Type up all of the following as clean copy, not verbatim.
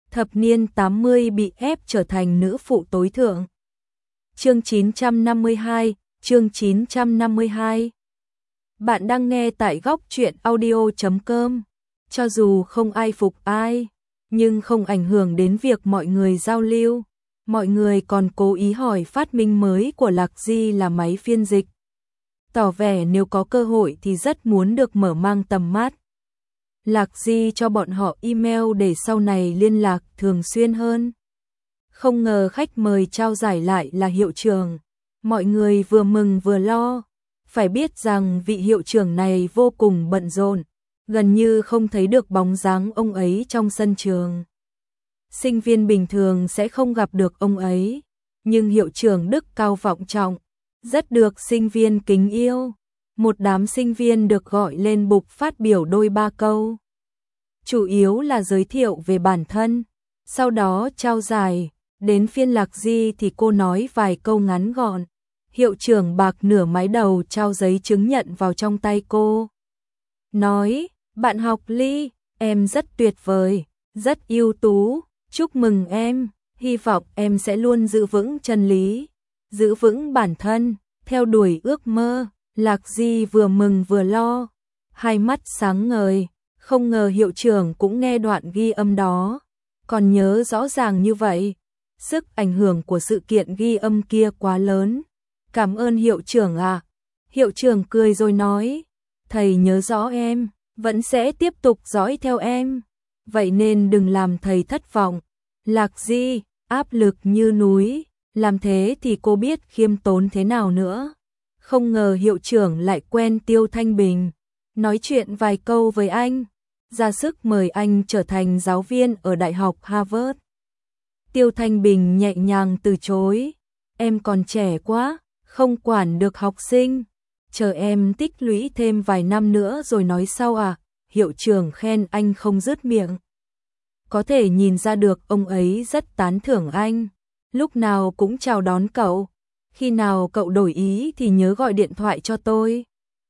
thập niên 80 bị ép trở thành nữ phụ tối thượng. Chương 952, chương 952. Bạn đang nghe tại góc truyện audio.com. Cho dù không ai phục ai, nhưng không ảnh hưởng đến việc mọi người giao lưu. Mọi người còn cố ý hỏi phát minh mới của Lạc Di là máy phiên dịch. Tỏ vẻ nếu có cơ hội thì rất muốn được mở mang tầm mắt. Lạc Di cho bọn họ email để sau này liên lạc thường xuyên hơn. Không ngờ khách mời trao giải lại là hiệu trưởng. Mọi người vừa mừng vừa lo. Phải biết rằng vị hiệu trưởng này vô cùng bận rộn, gần như không thấy được bóng dáng ông ấy trong sân trường. Sinh viên bình thường sẽ không gặp được ông ấy, nhưng hiệu trưởng đức cao vọng trọng, rất được sinh viên kính yêu. Một đám sinh viên được gọi lên bục phát biểu đôi ba câu. Chủ yếu là giới thiệu về bản thân, sau đó trao giải. Đến phiên Lạc Di thì cô nói vài câu ngắn gọn. Hiệu trưởng bạc nửa mái đầu trao giấy chứng nhận vào trong tay cô. Nói, bạn học Ly, em rất tuyệt vời, rất ưu tú, chúc mừng em, hy vọng em sẽ luôn giữ vững chân lý, giữ vững bản thân, theo đuổi ước mơ. Lạc Di vừa mừng vừa lo, hai mắt sáng ngời, không ngờ hiệu trưởng cũng nghe đoạn ghi âm đó, còn nhớ rõ ràng như vậy. Sức ảnh hưởng của sự kiện ghi âm kia quá lớn. Cảm ơn hiệu trưởng ạ. Hiệu trưởng cười rồi nói, thầy nhớ rõ em, vẫn sẽ tiếp tục dõi theo em. Vậy nên đừng làm thầy thất vọng. Lạc Di, áp lực như núi, làm thế thì cô biết khiêm tốn thế nào nữa. Không ngờ hiệu trưởng lại quen Tiêu Thanh Bình, nói chuyện vài câu với anh, ra sức mời anh trở thành giáo viên ở Đại học Harvard. Tiêu Thanh Bình nhẹ nhàng từ chối, em còn trẻ quá, không quản được học sinh, chờ em tích lũy thêm vài năm nữa rồi nói sau à. Hiệu trưởng khen anh không dứt miệng. Có thể nhìn ra được ông ấy rất tán thưởng anh, lúc nào cũng chào đón cậu, khi nào cậu đổi ý thì nhớ gọi điện thoại cho tôi.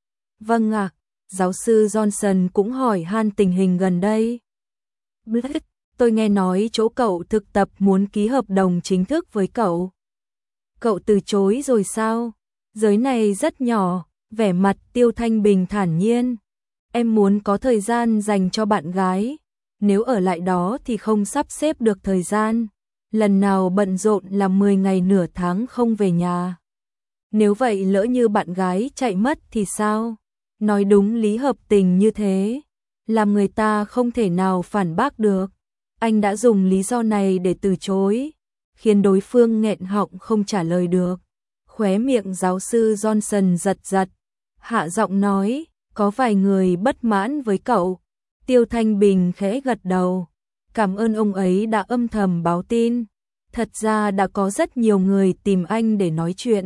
Vâng ạ. Giáo sư Johnson cũng hỏi han tình hình gần đây. Blake, tôi nghe nói chỗ cậu thực tập muốn ký hợp đồng chính thức với cậu. Cậu từ chối rồi sao? Giới này rất nhỏ, vẻ mặt Tiêu Thanh Bình thản nhiên. Em muốn có thời gian dành cho bạn gái. Nếu ở lại đó thì không sắp xếp được thời gian. Lần nào bận rộn là 10 ngày nửa tháng không về nhà. Nếu vậy lỡ như bạn gái chạy mất thì sao? Nói đúng lý hợp tình như thế, làm người ta không thể nào phản bác được. Anh đã dùng lý do này để từ chối, khiến đối phương nghẹn họng không trả lời được. Khóe miệng giáo sư Johnson giật giật, hạ giọng nói, có vài người bất mãn với cậu. Tiêu Thanh Bình khẽ gật đầu, cảm ơn ông ấy đã âm thầm báo tin. Thật ra đã có rất nhiều người tìm anh để nói chuyện,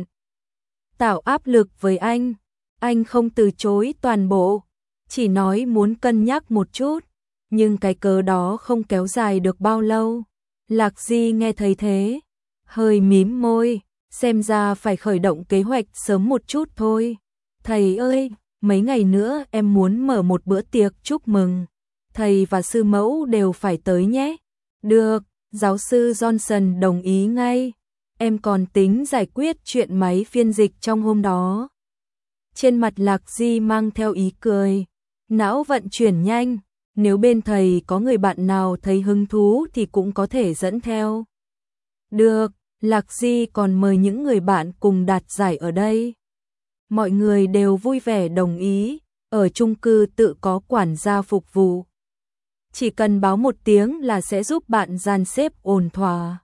tạo áp lực với anh. Anh không từ chối toàn bộ, chỉ nói muốn cân nhắc một chút, nhưng cái cớ đó không kéo dài được bao lâu. Lạc Di nghe thấy thế, hơi mím môi, xem ra phải khởi động kế hoạch sớm một chút thôi. Thầy ơi, mấy ngày nữa em muốn mở một bữa tiệc chúc mừng, thầy và sư mẫu đều phải tới nhé. Được, giáo sư Johnson đồng ý ngay. Em còn tính giải quyết chuyện máy phiên dịch trong hôm đó. Trên mặt Lạc Di mang theo ý cười, não vận chuyển nhanh, nếu bên thầy có người bạn nào thấy hứng thú thì cũng có thể dẫn theo. Được, Lạc Di còn mời những người bạn cùng đạt giải ở đây. Mọi người đều vui vẻ đồng ý, ở chung cư tự có quản gia phục vụ. Chỉ cần báo một tiếng là sẽ giúp bạn dàn xếp ổn thỏa.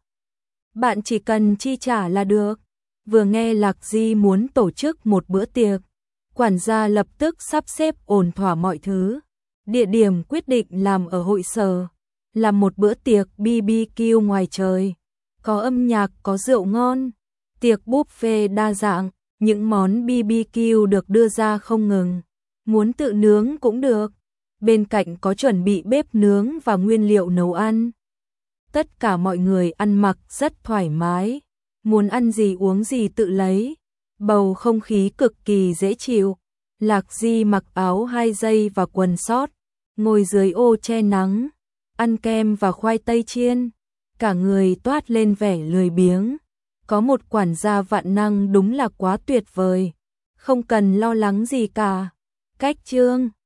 Bạn chỉ cần chi trả là được. Vừa nghe Lạc Di muốn tổ chức một bữa tiệc, quản gia lập tức sắp xếp ổn thỏa mọi thứ. Địa điểm quyết định làm ở hội sở, làm một bữa tiệc BBQ ngoài trời, có âm nhạc, có rượu ngon, tiệc buffet đa dạng, những món BBQ được đưa ra không ngừng, muốn tự nướng cũng được, bên cạnh có chuẩn bị bếp nướng và nguyên liệu nấu ăn. Tất cả mọi người ăn mặc rất thoải mái, muốn ăn gì uống gì tự lấy, bầu không khí cực kỳ dễ chịu. Lạc Di mặc áo 2 giây và quần sót, ngồi dưới ô che nắng, ăn kem và khoai tây chiên, cả người toát lên vẻ lười biếng. Có một quản gia vạn năng đúng là quá tuyệt vời, không cần lo lắng gì cả. Cách chương